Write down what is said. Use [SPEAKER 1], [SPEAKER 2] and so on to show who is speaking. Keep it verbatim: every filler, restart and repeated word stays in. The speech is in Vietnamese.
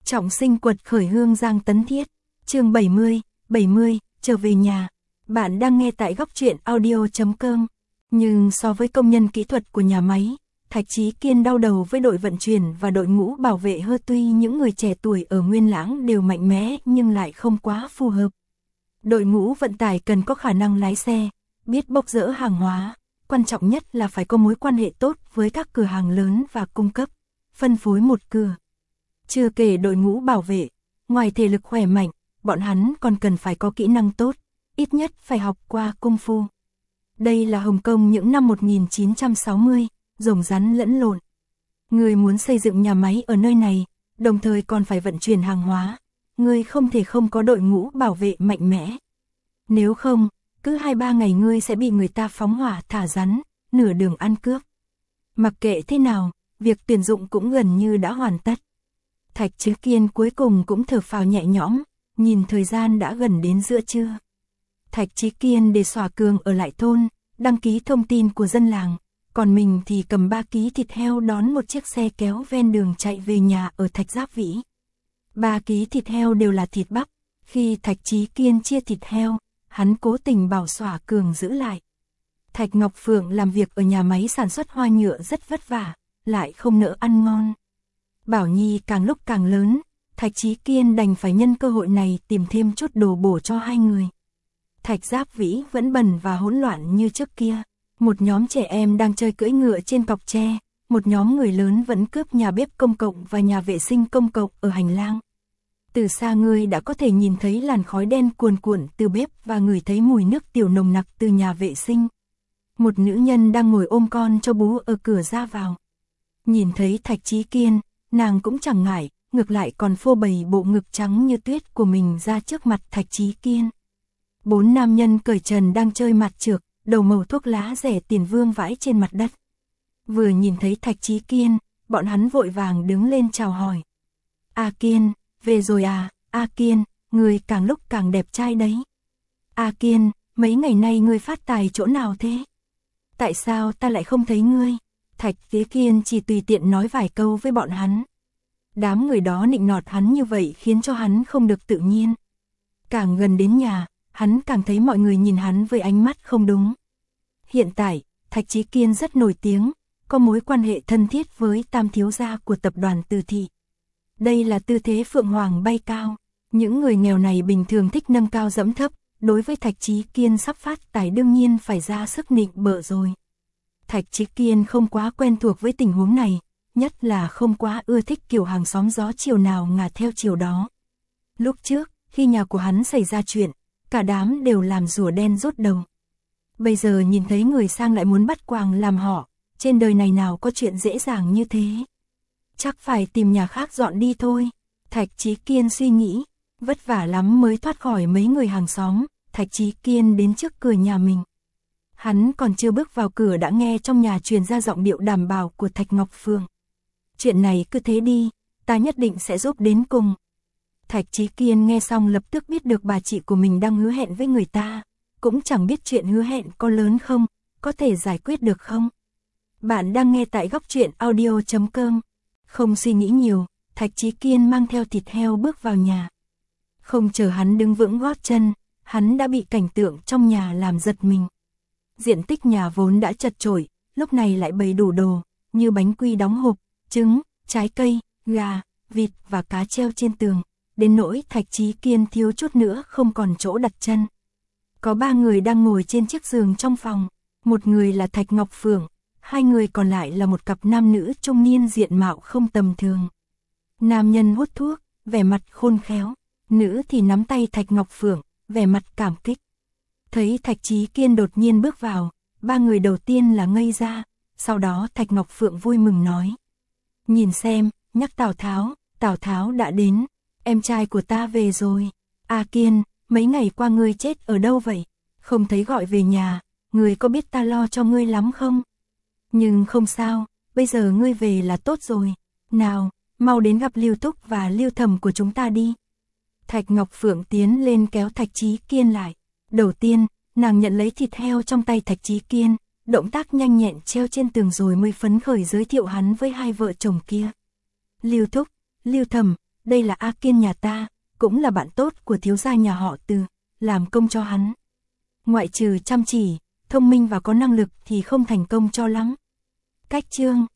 [SPEAKER 1] Trọng sinh quật khởi Hương Giang Tấn Thiết, chương bảy mươi, bảy mươi, trở về nhà. Bạn đang nghe tại góc truyện audio chấm com. Nhưng so với công nhân kỹ thuật của nhà máy, Thạch Chí Kiên đau đầu với đội vận chuyển và đội ngũ bảo vệ hơi, tuy những người trẻ tuổi ở Nguyên Lãng đều mạnh mẽ nhưng lại không quá phù hợp. Đội ngũ vận tải cần có khả năng lái xe, biết bốc dỡ hàng hóa, quan trọng nhất là phải có mối quan hệ tốt với các cửa hàng lớn và cung cấp, phân phối một cửa. Chưa kể đội ngũ bảo vệ, ngoài thể lực khỏe mạnh, bọn hắn còn cần phải có kỹ năng tốt, ít nhất phải học qua cung phu. Đây là Hồng Kông những năm một nghìn chín trăm sáu mươi, rồng rắn lẫn lộn. Người muốn xây dựng nhà máy ở nơi này, đồng thời còn phải vận chuyển hàng hóa, người không thể không có đội ngũ bảo vệ mạnh mẽ. Nếu không, cứ hai ba ngày ngươi sẽ bị người ta phóng hỏa thả rắn, nửa đường ăn cướp. Mặc kệ thế nào, việc tuyển dụng cũng gần như đã hoàn tất. Thạch Chí Kiên cuối cùng cũng thở phào nhẹ nhõm, nhìn thời gian đã gần đến giữa trưa. Thạch Chí Kiên để xòa cường ở lại thôn, đăng ký thông tin của dân làng, còn mình thì cầm ba ký thịt heo đón một chiếc xe kéo ven đường chạy về nhà ở Thạch Giáp Vĩ. Ba ký thịt heo đều là thịt bắp, khi Thạch Chí Kiên chia thịt heo, hắn cố tình bảo xòa cường giữ lại. Thạch Ngọc Phượng làm việc ở nhà máy sản xuất hoa nhựa rất vất vả, lại không nỡ ăn ngon. Bảo Nhi càng lúc càng lớn, Thạch Chí Kiên đành phải nhân cơ hội này tìm thêm chút đồ bổ cho hai người. Thạch Giáp Vĩ vẫn bần và hỗn loạn như trước kia, một nhóm trẻ em đang chơi cưỡi ngựa trên cọc tre, một nhóm người lớn vẫn cướp nhà bếp công cộng và nhà vệ sinh công cộng ở hành lang. Từ xa ngươi đã có thể nhìn thấy làn khói đen cuồn cuộn từ bếp và ngửi thấy mùi nước tiểu nồng nặc từ nhà vệ sinh. Một nữ nhân đang ngồi ôm con cho bú ở cửa ra vào. Nhìn thấy Thạch Chí Kiên, nàng cũng chẳng ngại, ngược lại còn phô bày bộ ngực trắng như tuyết của mình ra trước mặt Thạch Chí Kiên. Bốn nam nhân cởi trần đang chơi mặt trược, đầu màu thuốc lá rẻ tiền vương vãi trên mặt đất. Vừa nhìn thấy Thạch Chí Kiên, bọn hắn vội vàng đứng lên chào hỏi. A Kiên, về rồi à, A Kiên, người càng lúc càng đẹp trai đấy. A Kiên, mấy ngày nay ngươi phát tài chỗ nào thế? Tại sao ta lại không thấy ngươi? Thạch Chí Kiên chỉ tùy tiện nói vài câu với bọn hắn. Đám người đó nịnh nọt hắn như vậy khiến cho hắn không được tự nhiên. Càng gần đến nhà, hắn càng thấy mọi người nhìn hắn với ánh mắt không đúng. Hiện tại, Thạch Chí Kiên rất nổi tiếng, có mối quan hệ thân thiết với tam thiếu gia của tập đoàn Từ Thị. Đây là tư thế phượng hoàng bay cao. Những người nghèo này bình thường thích nâng cao dẫm thấp, đối với Thạch Chí Kiên sắp phát tài đương nhiên phải ra sức nịnh bợ rồi. Thạch Chí Kiên không quá quen thuộc với tình huống này, nhất là không quá ưa thích kiểu hàng xóm gió chiều nào ngả theo chiều đó. Lúc trước, khi nhà của hắn xảy ra chuyện, cả đám đều làm rùa đen rút đầu. Bây giờ nhìn thấy người sang lại muốn bắt quàng làm họ, trên đời này nào có chuyện dễ dàng như thế. Chắc phải tìm nhà khác dọn đi thôi. Thạch Chí Kiên suy nghĩ, vất vả lắm mới thoát khỏi mấy người hàng xóm. Thạch Chí Kiên đến trước cửa nhà mình. Hắn còn chưa bước vào cửa đã nghe trong nhà truyền ra giọng điệu đảm bảo của Thạch Ngọc Phượng. Chuyện này cứ thế đi, ta nhất định sẽ giúp đến cùng. Thạch Chí Kiên nghe xong lập tức biết được bà chị của mình đang hứa hẹn với người ta, cũng chẳng biết chuyện hứa hẹn có lớn không, có thể giải quyết được không. Bạn đang nghe tại góc truyện audio chấm com. Không suy nghĩ nhiều, Thạch Chí Kiên mang theo thịt heo bước vào nhà. Không chờ hắn đứng vững gót chân, hắn đã bị cảnh tượng trong nhà làm giật mình. Diện tích nhà vốn đã chật chội, lúc này lại bày đủ đồ, như bánh quy đóng hộp, trứng, trái cây, gà, vịt và cá treo trên tường, đến nỗi Thạch Chí Kiên thiếu chút nữa không còn chỗ đặt chân. Có ba người đang ngồi trên chiếc giường trong phòng, một người là Thạch Ngọc Phượng, hai người còn lại là một cặp nam nữ trung niên diện mạo không tầm thường. Nam nhân hút thuốc, vẻ mặt khôn khéo, nữ thì nắm tay Thạch Ngọc Phượng, vẻ mặt cảm kích. Thấy Thạch Chí Kiên đột nhiên bước vào, ba người đầu tiên là ngây ra, sau đó Thạch Ngọc Phượng vui mừng nói. Nhìn xem, nhắc Tào Tháo, Tào Tháo đã đến, em trai của ta về rồi. A Kiên, mấy ngày qua ngươi chết ở đâu vậy? Không thấy gọi về nhà, ngươi có biết ta lo cho ngươi lắm không? Nhưng không sao, bây giờ ngươi về là tốt rồi. Nào, mau đến gặp Lưu Thúc và Lưu Thẩm của chúng ta đi. Thạch Ngọc Phượng tiến lên kéo Thạch Chí Kiên lại. Đầu tiên, nàng nhận lấy thịt heo trong tay Thạch Chí Kiên, động tác nhanh nhẹn treo trên tường rồi mới phấn khởi giới thiệu hắn với hai vợ chồng kia. Lưu Thúc, Lưu Thẩm, đây là A Kiên nhà ta, cũng là bạn tốt của thiếu gia nhà họ Từ, làm công cho hắn. Ngoại trừ chăm chỉ, thông minh và có năng lực thì không thành công cho lắm. Cách chương